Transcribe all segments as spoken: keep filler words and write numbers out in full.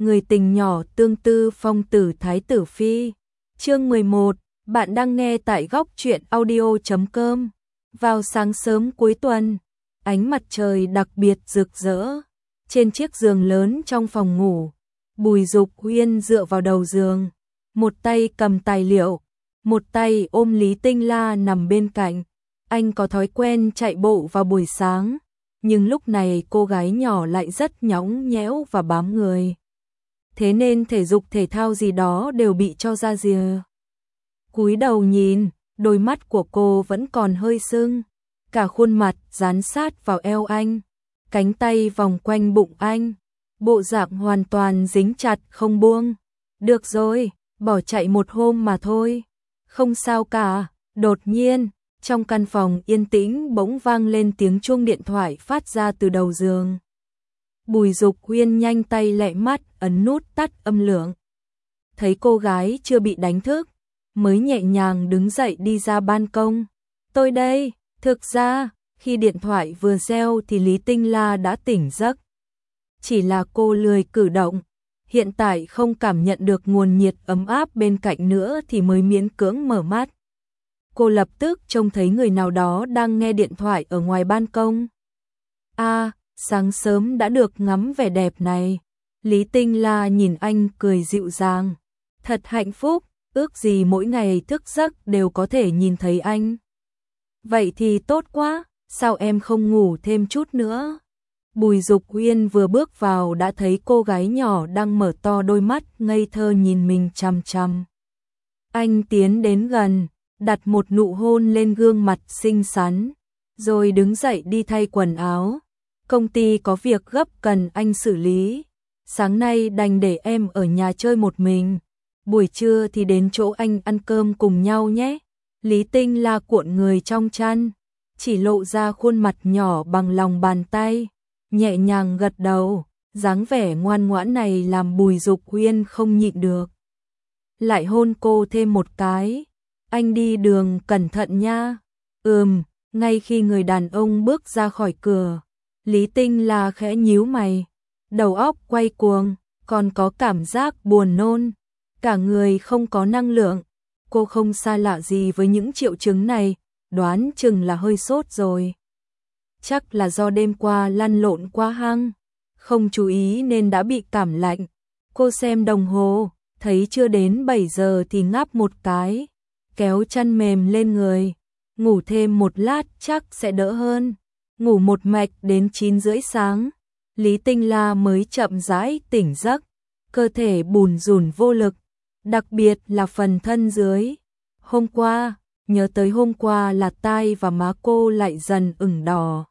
người tình nhỏ tương tư phong tử thái tử phi. Chương mười một, bạn đang nghe tại góc truyện audio chấm com. Vào sáng sớm cuối tuần, ánh mặt trời đặc biệt rực rỡ. Trên chiếc giường lớn trong phòng ngủ, Bùi Dục Huyên dựa vào đầu giường, một tay cầm tài liệu, một tay ôm Lý Tinh La nằm bên cạnh. Anh có thói quen chạy bộ vào buổi sáng, nhưng lúc này cô gái nhỏ lại rất nhõng nhẽo và bám người. Thế nên thể dục thể thao gì đó đều bị cho ra rìa. Cúi đầu nhìn, đôi mắt của cô vẫn còn hơi sưng, cả khuôn mặt dán sát vào eo anh, cánh tay vòng quanh bụng anh, bộ dạng hoàn toàn dính chặt không buông. Được rồi, bỏ chạy một hôm mà thôi, không sao cả. Đột nhiên, trong căn phòng yên tĩnh bỗng vang lên tiếng chuông điện thoại phát ra từ đầu giường. Bùi Dục Huyên nhanh tay lẹ mắt ấn nút tắt âm lượng. Thấy cô gái chưa bị đánh thức, mới nhẹ nhàng đứng dậy đi ra ban công. Tôi đây. Thực ra, khi điện thoại vừa reo thì Lý Tinh La đã tỉnh giấc. Chỉ là cô lười cử động, hiện tại không cảm nhận được nguồn nhiệt ấm áp bên cạnh nữa thì mới miễn cưỡng mở mắt. Cô lập tức trông thấy người nào đó đang nghe điện thoại ở ngoài ban công. À, sáng sớm đã được ngắm vẻ đẹp này. Lý Tinh La nhìn anh cười dịu dàng. Thật hạnh phúc, ước gì mỗi ngày thức giấc đều có thể nhìn thấy anh. Vậy thì tốt quá, sao em không ngủ thêm chút nữa? Bùi Dục Huyên vừa bước vào đã thấy cô gái nhỏ đang mở to đôi mắt ngây thơ nhìn mình chằm chằm. Anh tiến đến gần, đặt một nụ hôn lên gương mặt xinh xắn, rồi đứng dậy đi thay quần áo. Công ty có việc gấp cần anh xử lý, sáng nay đành để em ở nhà chơi một mình, buổi trưa thì đến chỗ anh ăn cơm cùng nhau nhé. Lý Tinh La cuộn người trong chăn, chỉ lộ ra khuôn mặt nhỏ bằng lòng bàn tay, nhẹ nhàng gật đầu, dáng vẻ ngoan ngoãn này làm Bùi Dục Huyên không nhịn được. Lại hôn cô thêm một cái. Anh đi đường cẩn thận nha. Ừm, ngay khi người đàn ông bước ra khỏi cửa, Lý Tinh La khẽ nhíu mày, đầu óc quay cuồng, còn có cảm giác buồn nôn, cả người không có năng lượng. Cô không xa lạ gì với những triệu chứng này, đoán chừng là hơi sốt rồi. Chắc là do đêm qua lăn lộn quá hăng, không chú ý nên đã bị cảm lạnh. Cô xem đồng hồ, thấy chưa đến bảy giờ thì ngáp một cái, kéo chăn mềm lên người, ngủ thêm một lát chắc sẽ đỡ hơn. Ngủ một mạch đến chín rưỡi sáng, Lý Tinh La mới chậm rãi tỉnh giấc, cơ thể bùn rùn vô lực, đặc biệt là phần thân dưới. Hôm qua, nhớ tới hôm qua là tai và má cô lại dần ửng đỏ.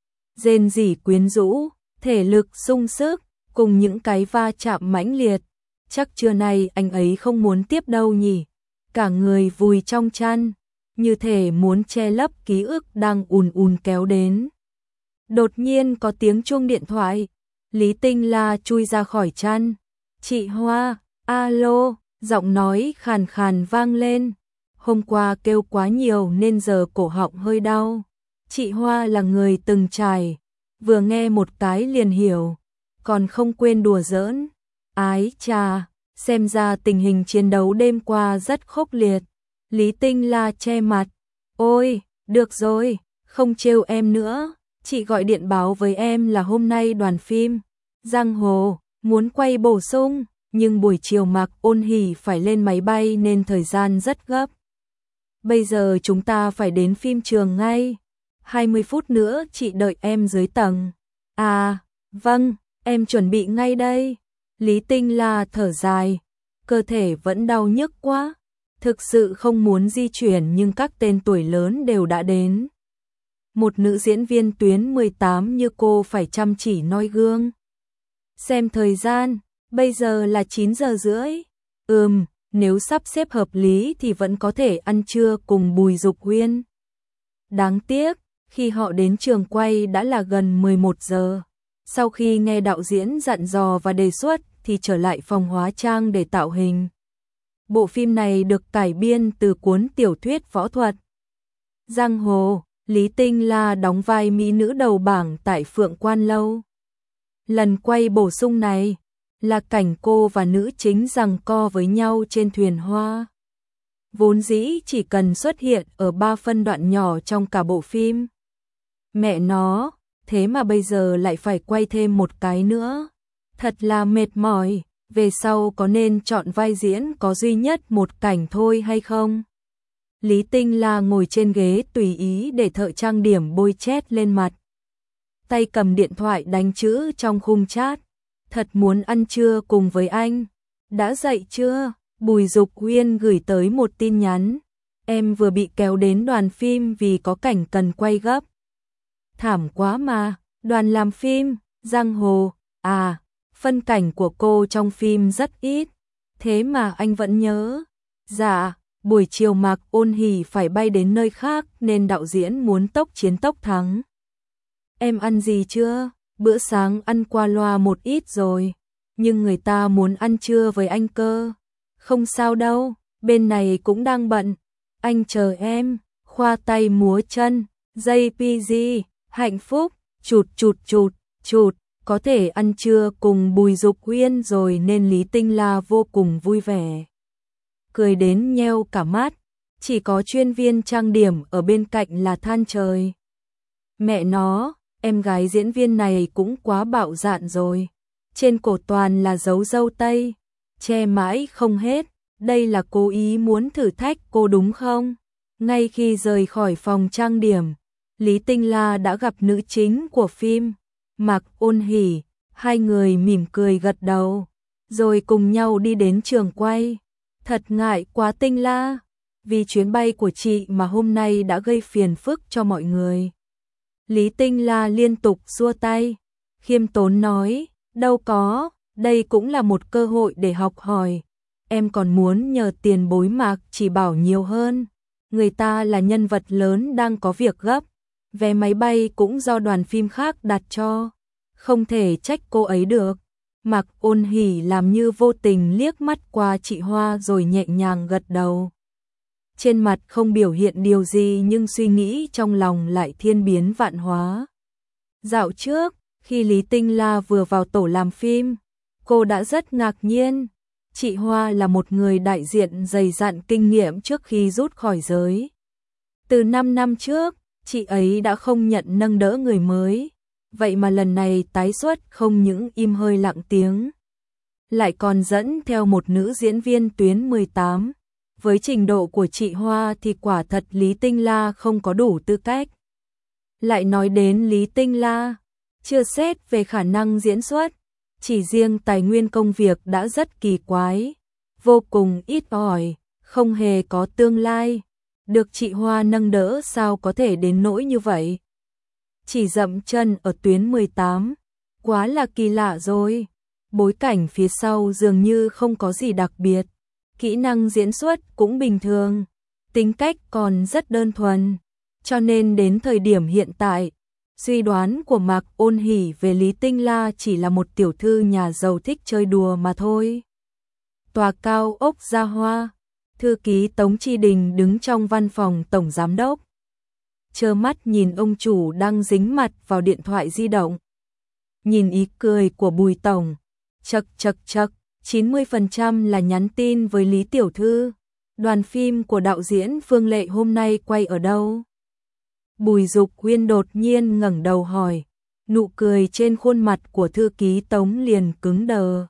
Rên rỉ quyến rũ, thể lực sung sức, cùng những cái va chạm mãnh liệt. Chắc trưa nay anh ấy không muốn tiếp đâu nhỉ. Cả người vùi trong chăn, như thể muốn che lấp ký ức đang ùn ùn kéo đến. Đột nhiên có tiếng chuông điện thoại. Lý Tinh La chui ra khỏi chăn. Chị Hoa, alo, giọng nói khàn khàn vang lên. Hôm qua kêu quá nhiều nên giờ cổ họng hơi đau. Chị Hoa là người từng trải, vừa nghe một cái liền hiểu, còn không quên đùa giỡn. Ái chà, xem ra tình hình chiến đấu đêm qua rất khốc liệt. Lý Tinh La che mặt. Ôi, được rồi, không trêu em nữa. Chị gọi điện báo với em là hôm nay đoàn phim Giang Hồ muốn quay bổ sung, nhưng buổi chiều Mạc Ôn Hỷ phải lên máy bay nên thời gian rất gấp. Bây giờ chúng ta phải đến phim trường ngay. hai mươi phút nữa chị đợi em dưới tầng. À, vâng, em chuẩn bị ngay đây. Lý Tinh La thở dài, cơ thể vẫn đau nhức quá. Thực sự không muốn di chuyển nhưng các tên tuổi lớn đều đã đến. Một nữ diễn viên tuyến mười tám như cô phải chăm chỉ noi gương. Xem thời gian, bây giờ là chín giờ rưỡi. Ừm, nếu sắp xếp hợp lý thì vẫn có thể ăn trưa cùng Bùi Dục Huyên. Đáng tiếc, khi họ đến trường quay đã là gần mười một giờ. Sau khi nghe đạo diễn dặn dò và đề xuất thì trở lại phòng hóa trang để tạo hình. Bộ phim này được cải biên từ cuốn tiểu thuyết võ thuật Giang Hồ. Lý Tinh La đóng vai mỹ nữ đầu bảng tại Phượng Quan Lâu. Lần quay bổ sung này, là cảnh cô và nữ chính giằng co với nhau trên thuyền hoa. Vốn dĩ chỉ cần xuất hiện ở ba phân đoạn nhỏ trong cả bộ phim. Mẹ nó, thế mà bây giờ lại phải quay thêm một cái nữa. Thật là mệt mỏi, về sau có nên chọn vai diễn có duy nhất một cảnh thôi hay không? Lý Tinh La ngồi trên ghế tùy ý để thợ trang điểm bôi chét lên mặt. Tay cầm điện thoại đánh chữ trong khung chat. Thật muốn ăn trưa cùng với anh. Đã dậy chưa? Bùi Dục Huyên gửi tới một tin nhắn. Em vừa bị kéo đến đoàn phim vì có cảnh cần quay gấp. Thảm quá mà, đoàn làm phim, giang hồ, à, phân cảnh của cô trong phim rất ít. Thế mà anh vẫn nhớ. Dạ, buổi chiều Mạc Ôn Hỷ phải bay đến nơi khác nên đạo diễn muốn tốc chiến tốc thắng. Em ăn gì chưa? Bữa sáng ăn qua loa một ít rồi, nhưng người ta muốn ăn trưa với anh cơ. Không sao đâu, bên này cũng đang bận. Anh chờ em, khoa tay múa chân, gi pê giê, hạnh phúc, chụt chụt chụt, chụt, có thể ăn trưa cùng Bùi Dục Huyên rồi nên Lý Tinh La vô cùng vui vẻ. Cười đến nheo cả mắt, chỉ có chuyên viên trang điểm ở bên cạnh là than trời. Mẹ nó, em gái diễn viên này cũng quá bạo dạn rồi. Trên cổ toàn là dấu râu tây, che mãi không hết. Đây là cố ý muốn thử thách cô đúng không? Ngay khi rời khỏi phòng trang điểm, Lý Tinh La đã gặp nữ chính của phim, Mạc Ôn Hỷ. Hai người mỉm cười gật đầu, rồi cùng nhau đi đến trường quay. Thật ngại quá Tinh La, vì chuyến bay của chị mà hôm nay đã gây phiền phức cho mọi người. Lý Tinh La liên tục xua tay, khiêm tốn nói, đâu có, đây cũng là một cơ hội để học hỏi. Em còn muốn nhờ tiền bối Mạc chỉ bảo nhiều hơn. Người ta là nhân vật lớn đang có việc gấp. Vé máy bay cũng do đoàn phim khác đặt cho. Không thể trách cô ấy được. Mạc Ôn Hỷ làm như vô tình liếc mắt qua chị Hoa rồi nhẹ nhàng gật đầu. Trên mặt không biểu hiện điều gì nhưng suy nghĩ trong lòng lại thiên biến vạn hóa. Dạo trước, khi Lý Tinh La vừa vào tổ làm phim, cô đã rất ngạc nhiên. Chị Hoa là một người đại diện dày dặn kinh nghiệm trước khi rút khỏi giới. Từ năm năm trước, chị ấy đã không nhận nâng đỡ người mới. Vậy mà lần này tái xuất không những im hơi lặng tiếng, lại còn dẫn theo một nữ diễn viên tuyến mười tám. Với trình độ của chị Hoa thì quả thật Lý Tinh La không có đủ tư cách. Lại nói đến Lý Tinh La, chưa xét về khả năng diễn xuất, chỉ riêng tài nguyên công việc đã rất kỳ quái, vô cùng ít ỏi, không hề có tương lai. Được chị Hoa nâng đỡ sao có thể đến nỗi như vậy? Chỉ dậm chân ở tuyến mười tám, quá là kỳ lạ rồi. Bối cảnh phía sau dường như không có gì đặc biệt, kỹ năng diễn xuất cũng bình thường, tính cách còn rất đơn thuần. Cho nên đến thời điểm hiện tại, suy đoán của Mạc Ôn Hỷ về Lý Tinh La chỉ là một tiểu thư nhà giàu thích chơi đùa mà thôi. Tòa cao ốc Gia Hoa, thư ký Tống Chi Đình đứng trong văn phòng tổng giám đốc, trơ mắt nhìn ông chủ đang dính mặt vào điện thoại di động. Nhìn ý cười của Bùi tổng, chậc chậc chậc, chín mươi phần trăm là nhắn tin với Lý tiểu thư. Đoàn phim của đạo diễn Phương Lệ hôm nay quay ở đâu? Bùi Dục Huyên đột nhiên ngẩng đầu hỏi, nụ cười trên khuôn mặt của thư ký Tống liền cứng đờ.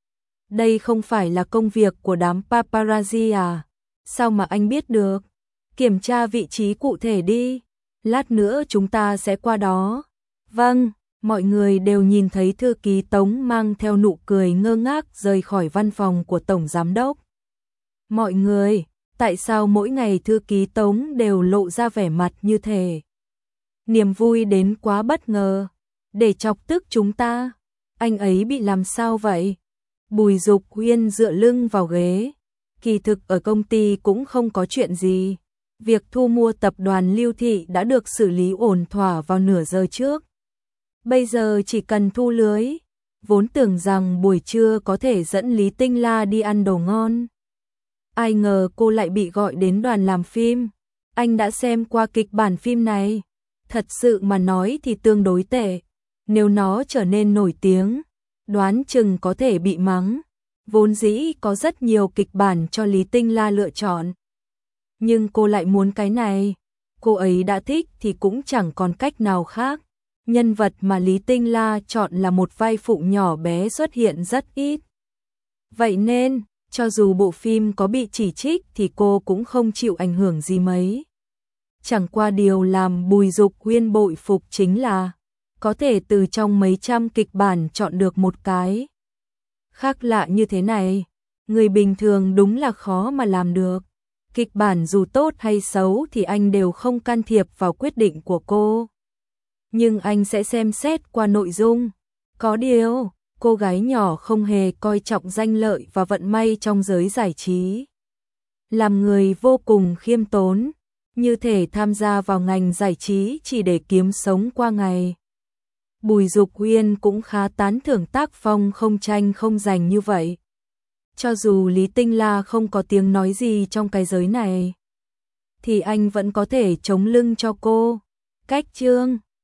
Đây không phải là công việc của đám paparazzi à? Sao mà anh biết được? Kiểm tra vị trí cụ thể đi, lát nữa chúng ta sẽ qua đó. Vâng, mọi người đều nhìn thấy thư ký Tống mang theo nụ cười ngơ ngác rời khỏi văn phòng của tổng giám đốc. Mọi người, tại sao mỗi ngày thư ký Tống đều lộ ra vẻ mặt như thế? Niềm vui đến quá bất ngờ, để chọc tức chúng ta. Anh ấy bị làm sao vậy? Bùi Dục Huyên dựa lưng vào ghế. Kỳ thực ở công ty cũng không có chuyện gì. Việc thu mua tập đoàn Lưu Thị đã được xử lý ổn thỏa vào nửa giờ trước. Bây giờ chỉ cần thu lưới. Vốn tưởng rằng buổi trưa có thể dẫn Lý Tinh La đi ăn đồ ngon. Ai ngờ cô lại bị gọi đến đoàn làm phim. Anh đã xem qua kịch bản phim này. Thật sự mà nói thì tương đối tệ. Nếu nó trở nên nổi tiếng, đoán chừng có thể bị mắng. Vốn dĩ có rất nhiều kịch bản cho Lý Tinh La lựa chọn. Nhưng cô lại muốn cái này. Cô ấy đã thích thì cũng chẳng còn cách nào khác. Nhân vật mà Lý Tinh La chọn là một vai phụ nhỏ bé xuất hiện rất ít. Vậy nên, cho dù bộ phim có bị chỉ trích thì cô cũng không chịu ảnh hưởng gì mấy. Chẳng qua điều làm Bùi Dục Huyên bội phục chính là có thể từ trong mấy trăm kịch bản chọn được một cái khác lạ như thế này. Người bình thường đúng là khó mà làm được. Kịch bản dù tốt hay xấu thì anh đều không can thiệp vào quyết định của cô. Nhưng anh sẽ xem xét qua nội dung. Có điều, cô gái nhỏ không hề coi trọng danh lợi và vận may trong giới giải trí. Làm người vô cùng khiêm tốn, như thể tham gia vào ngành giải trí chỉ để kiếm sống qua ngày. Bùi Dục Huyên cũng khá tán thưởng tác phong không tranh không giành như vậy. Cho dù Lý Tinh La không có tiếng nói gì trong cái giới này, thì anh vẫn có thể chống lưng cho cô. Cách chương